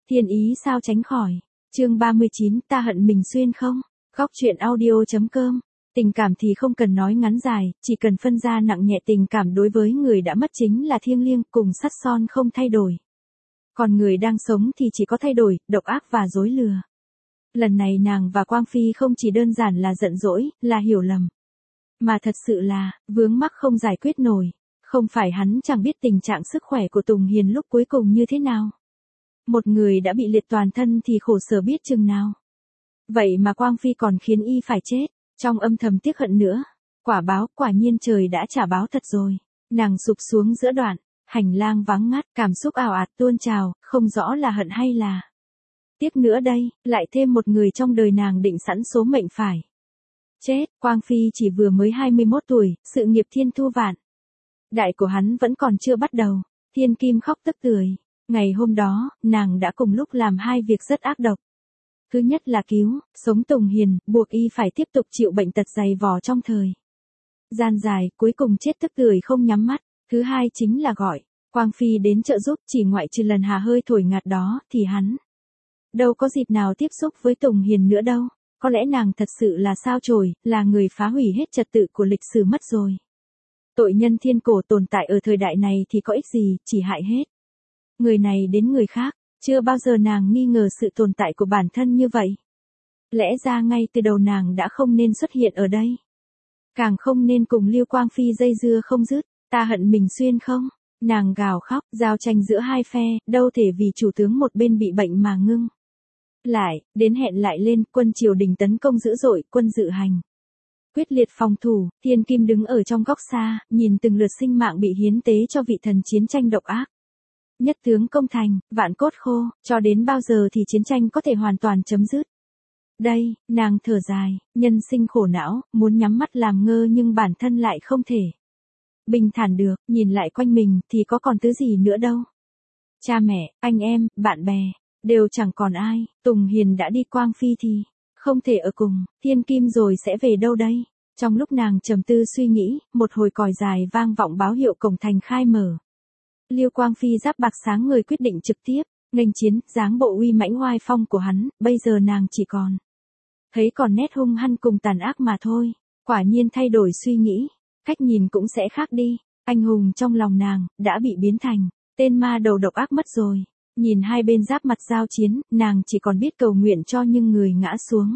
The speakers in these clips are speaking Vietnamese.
Thiên ý sao tránh khỏi. Chương 39, ta hận mình xuyên không? Góc truyện audio.com. Tình cảm thì không cần nói ngắn dài, chỉ cần phân ra nặng nhẹ. Tình cảm đối với người đã mất chính là thiêng liêng, cùng sắt son không thay đổi. Còn người đang sống thì chỉ có thay đổi, độc ác và dối lừa. Lần này nàng và Quang Phi không chỉ đơn giản là giận dỗi, là hiểu lầm. Mà thật sự là, vướng mắc không giải quyết nổi. Không phải hắn chẳng biết tình trạng sức khỏe của Tùng Hiền lúc cuối cùng như thế nào. Một người đã bị liệt toàn thân thì khổ sở biết chừng nào. Vậy mà Quang Phi còn khiến y phải chết, trong âm thầm tiếc hận nữa. Quả báo, quả nhiên trời đã trả báo thật rồi. Nàng sụp xuống giữa đoạn, hành lang vắng ngắt, cảm xúc ào ạt tuôn trào, không rõ là hận hay là tiếc nữa đây, lại thêm một người trong đời nàng định sẵn số mệnh phải chết. Quang Phi chỉ vừa mới 21 tuổi, sự nghiệp thiên thu vạn đại của hắn vẫn còn chưa bắt đầu. Thiên Kim khóc tức tưởi. Ngày hôm đó, nàng đã cùng lúc làm hai việc rất ác độc. Thứ nhất là cứu, sống Tùng Hiền, buộc y phải tiếp tục chịu bệnh tật dày vò trong thời gian dài, cuối cùng chết tức tưởi không nhắm mắt. Thứ hai chính là gọi Quang Phi đến trợ giúp, chỉ ngoại trừ lần hà hơi thổi ngạt đó, thì hắn đâu có dịp nào tiếp xúc với Tùng Hiền nữa đâu. Có lẽ nàng thật sự là sao chổi, là người phá hủy hết trật tự của lịch sử mất rồi. Tội nhân thiên cổ tồn tại ở thời đại này thì có ích gì, chỉ hại hết người này đến người khác. Chưa bao giờ nàng nghi ngờ sự tồn tại của bản thân như vậy. Lẽ ra ngay từ đầu nàng đã không nên xuất hiện ở đây. Càng không nên cùng Lưu Quang Phi dây dưa không dứt. Ta hận mình xuyên không? Nàng gào khóc, giao tranh giữa hai phe, đâu thể vì chủ tướng một bên bị bệnh mà ngưng lại, đến hẹn lại lên, quân triều đình tấn công dữ dội, quân dự hành quyết liệt phòng thủ. Thiên Kim đứng ở trong góc xa, nhìn từng lượt sinh mạng bị hiến tế cho vị thần chiến tranh độc ác. Nhất tướng công thành, vạn cốt khô, cho đến bao giờ thì chiến tranh có thể hoàn toàn chấm dứt? Đây, nàng thở dài, nhân sinh khổ não, muốn nhắm mắt làm ngơ nhưng bản thân lại không thể bình thản được. Nhìn lại quanh mình thì có còn thứ gì nữa đâu. Cha mẹ, anh em, bạn bè, đều chẳng còn ai. Tùng Hiền đã đi, Quang Phi thì không thể ở cùng. Thiên Kim rồi sẽ về đâu đây? Trong lúc nàng trầm tư suy nghĩ, một hồi còi dài vang vọng báo hiệu cổng thành khai mở. Lưu Quang Phi giáp bạc sáng người quyết định trực tiếp nghênh chiến. Dáng bộ uy mãnh oai phong của hắn, bây giờ nàng chỉ còn thấy còn nét hung hăng cùng tàn ác mà thôi. Quả nhiên thay đổi suy nghĩ, cách nhìn cũng sẽ khác đi. Anh hùng trong lòng nàng đã bị biến thành tên ma đầu độc ác mất rồi. Nhìn hai bên giáp mặt giao chiến, nàng chỉ còn biết cầu nguyện cho những người ngã xuống.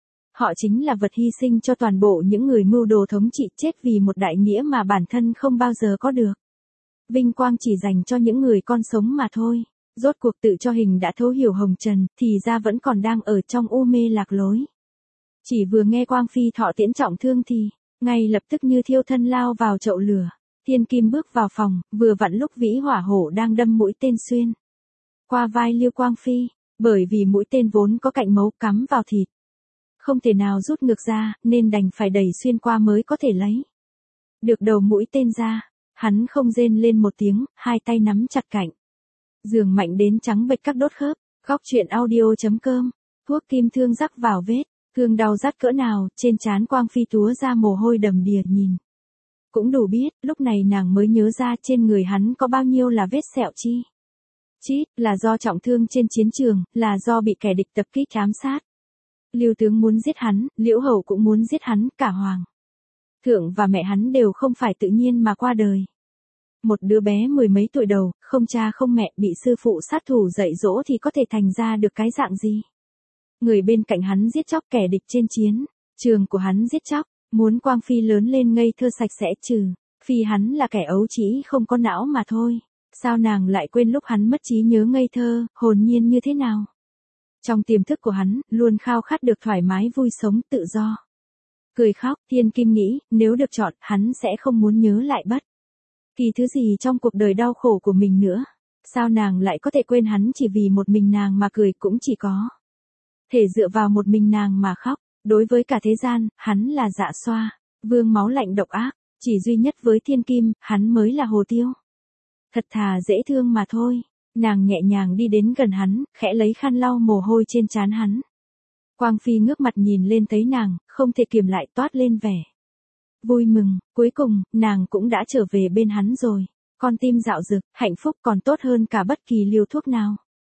Họ chính là vật hy sinh cho toàn bộ những người mưu đồ thống trị, chết vì một đại nghĩa mà bản thân không bao giờ có được. Vinh quang chỉ dành cho những người con sống mà thôi. Rốt cuộc tự cho hình đã thấu hiểu hồng trần, thì ra vẫn còn đang ở trong u mê lạc lối. Chỉ vừa nghe Quang Phi thọ tiễn trọng thương thì ngay lập tức như thiêu thân lao vào chậu lửa. Thiên Kim bước vào phòng, vừa vặn lúc Vĩ Hỏa Hổ đang đâm mũi tên xuyên qua vai Lưu Quang Phi. Bởi vì mũi tên vốn có cạnh mấu cắm vào thịt, không thể nào rút ngược ra, nên đành phải đẩy xuyên qua mới có thể lấy được đầu mũi tên ra. Hắn không rên lên một tiếng, hai tay nắm chặt cạnh giường mạnh đến trắng bệch các đốt khớp. Góc truyện audio.com. Thuốc kim thương rắc vào vết thương đau rát cỡ nào, trên trán Quang Phi túa ra mồ hôi đầm đìa. Nhìn cũng đủ biết, lúc này nàng mới nhớ ra trên người hắn có bao nhiêu là vết sẹo chi chít, là do trọng thương trên chiến trường, là do bị kẻ địch tập kích ám sát. Lưu tướng muốn giết hắn, Liễu Hầu cũng muốn giết hắn, cả Hoàng thượng và mẹ hắn đều không phải tự nhiên mà qua đời. Một đứa bé mười mấy tuổi đầu, không cha không mẹ, bị sư phụ sát thủ dạy dỗ thì có thể thành ra được cái dạng gì? Người bên cạnh hắn giết chóc kẻ địch trên chiến trường của hắn giết chóc, muốn Quang Phi lớn lên ngây thơ sạch sẽ trừ phi hắn là kẻ ấu trĩ không có não mà thôi. Sao nàng lại quên lúc hắn mất trí nhớ ngây thơ, hồn nhiên như thế nào? Trong tiềm thức của hắn, luôn khao khát được thoải mái vui sống, tự do. Cười khóc, Thiên Kim nghĩ, nếu được chọn, hắn sẽ không muốn nhớ lại bất kỳ thứ gì trong cuộc đời đau khổ của mình nữa. Sao nàng lại có thể quên hắn chỉ vì một mình nàng mà cười, cũng chỉ có thể dựa vào một mình nàng mà khóc. Đối với cả thế gian, hắn là Dạ Xoa, vương máu lạnh độc ác. Chỉ duy nhất với Thiên Kim, hắn mới là Hồ Tiêu. Thật thà dễ thương mà thôi. Nàng nhẹ nhàng đi đến gần hắn, khẽ lấy khăn lau mồ hôi trên trán hắn. Quang Phi ngước mặt nhìn lên thấy nàng, không thể kiềm lại, toát lên vẻ vui mừng. Cuối cùng, nàng cũng đã trở về bên hắn rồi. Con tim dạo dực, hạnh phúc còn tốt hơn cả bất kỳ liều thuốc nào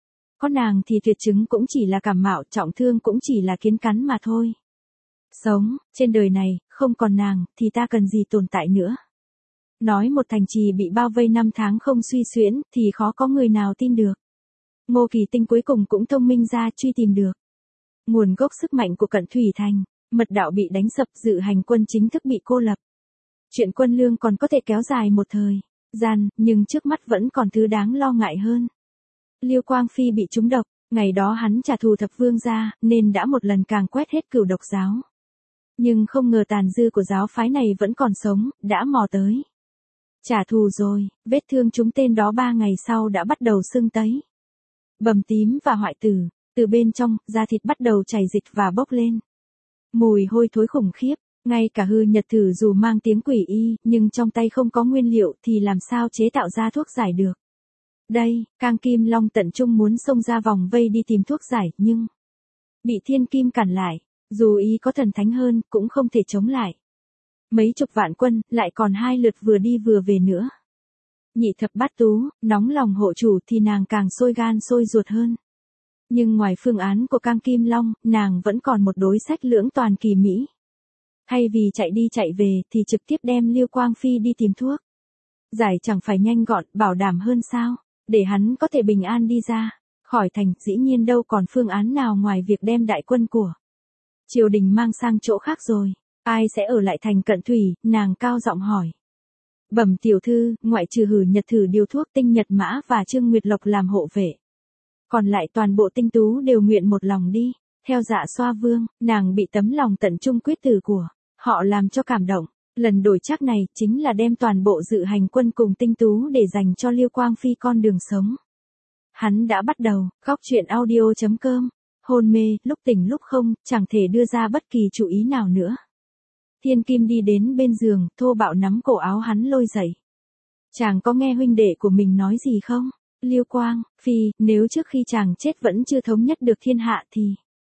có nàng thì tuyệt chứng cũng chỉ là cảm mạo, trọng thương cũng chỉ là kiến cắn mà thôi. Sống, trên đời này, không còn nàng, thì ta cần gì tồn tại nữa. Nói một thành trì bị bao vây 5 tháng không suy xuyễn, thì khó có người nào tin được. Ngô Kỳ Tinh cuối cùng cũng thông minh ra truy tìm được nguồn gốc sức mạnh của Cận Thủy Thành, mật đạo bị đánh sập, dự hành quân chính thức bị cô lập. Chuyện quân lương còn có thể kéo dài một thời gian, nhưng trước mắt vẫn còn thứ đáng lo ngại hơn. Liêu Quang Phi bị trúng độc, ngày đó hắn trả thù Thập Vương gia, nên đã một lần càng quét hết Cửu Độc giáo. Nhưng không ngờ tàn dư của giáo phái này vẫn còn sống, đã mò tới. Trả thù rồi, vết thương chúng tên đó 3 ngày sau đã bắt đầu sưng tấy, bầm tím và hoại tử, từ bên trong, da thịt bắt đầu chảy dịch và bốc lên. Mùi hôi thối khủng khiếp, ngay cả Hư Nhật Thử dù mang tiếng quỷ y, nhưng trong tay không có nguyên liệu thì làm sao chế tạo ra thuốc giải được. Đây, Cang Kim Long tận trung muốn xông ra vòng vây đi tìm thuốc giải, nhưng bị Thiên Kim cản lại, dù y có thần thánh hơn, cũng không thể chống lại. Mấy chục vạn quân, lại còn 2 lượt vừa đi vừa về nữa. Nhị thập bát tú, nóng lòng hộ chủ thì nàng càng sôi gan sôi ruột hơn. Nhưng ngoài phương án của Cang Kim Long, nàng vẫn còn một đối sách lưỡng toàn kỳ mỹ. Thay vì chạy đi chạy về thì trực tiếp đem Liêu Quang Phi đi tìm thuốc. Giải chẳng phải nhanh gọn, bảo đảm hơn sao, để hắn có thể bình an đi ra khỏi thành. Dĩ nhiên đâu còn phương án nào ngoài việc đem đại quân của triều đình mang sang chỗ khác rồi. Ai sẽ ở lại thành Cận Thủy, nàng cao giọng hỏi. Bẩm tiểu thư, ngoại trừ Hử Nhật Thử điều thuốc Tinh Nhật Mã và Trương Nguyệt Lộc làm hộ vệ, còn lại toàn bộ tinh tú đều nguyện một lòng đi theo Dạ Xoa Vương. Nàng bị tấm lòng tận trung quyết tử của họ làm cho cảm động. Lần đổi trác này chính là đem toàn bộ dự hành quân cùng tinh tú để dành cho Liêu Quang Phi con đường sống. Hắn đã bắt đầu. Khóc chuyện audio.com. Hôn mê, lúc tỉnh lúc không, chẳng thể đưa ra bất kỳ chú ý nào nữa. Thiên Kim đi đến bên giường, thô bạo nắm cổ áo hắn lôi dậy. Chàng có nghe huynh đệ của mình nói gì không? Liêu Quang Phi, nếu trước khi chàng chết vẫn chưa thống nhất được thiên hạ thì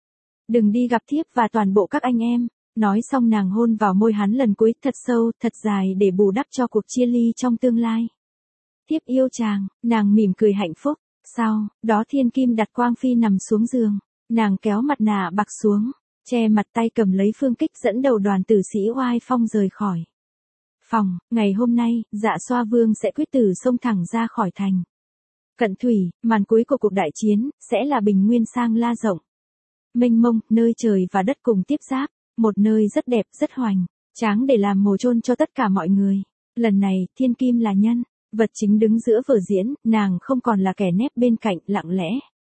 đừng đi gặp thiếp và toàn bộ các anh em. Nói xong nàng hôn vào môi hắn lần cuối, thật sâu, thật dài để bù đắp cho cuộc chia ly trong tương lai. Thiếp yêu chàng, nàng mỉm cười hạnh phúc. Sau đó Thiên Kim đặt Quang Phi nằm xuống giường, nàng kéo mặt nạ bạc xuống, che mặt, tay cầm lấy phương kích dẫn đầu đoàn tử sĩ oai phong rời khỏi phòng. Ngày hôm nay, Dạ Xoa Vương sẽ quyết tử xông thẳng ra khỏi thành Cận Thủy. Màn cuối của cuộc đại chiến sẽ là bình nguyên sang la rộng, mênh mông, nơi trời và đất cùng tiếp giáp, một nơi rất đẹp, rất hoành tráng để làm mồ chôn cho tất cả mọi người. Lần này, Thiên Kim là nhân vật chính đứng giữa vở diễn, nàng không còn là kẻ nép bên cạnh lặng lẽ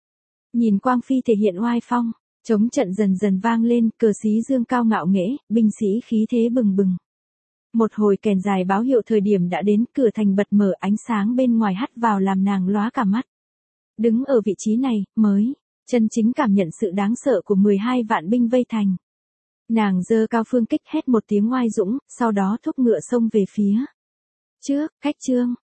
nhìn Quang Phi thể hiện oai phong. Trống trận dần dần vang lên, cờ xí dương cao ngạo nghễ, binh sĩ khí thế bừng bừng. Một hồi kèn dài báo hiệu thời điểm đã đến, cửa thành bật mở, ánh sáng bên ngoài hắt vào làm nàng lóa cả mắt. Đứng ở vị trí này, mới chân chính cảm nhận sự đáng sợ của 12 vạn binh vây thành. Nàng giơ cao phương kích hét một tiếng oai dũng, sau đó thúc ngựa xông về phía trước. Khách trương,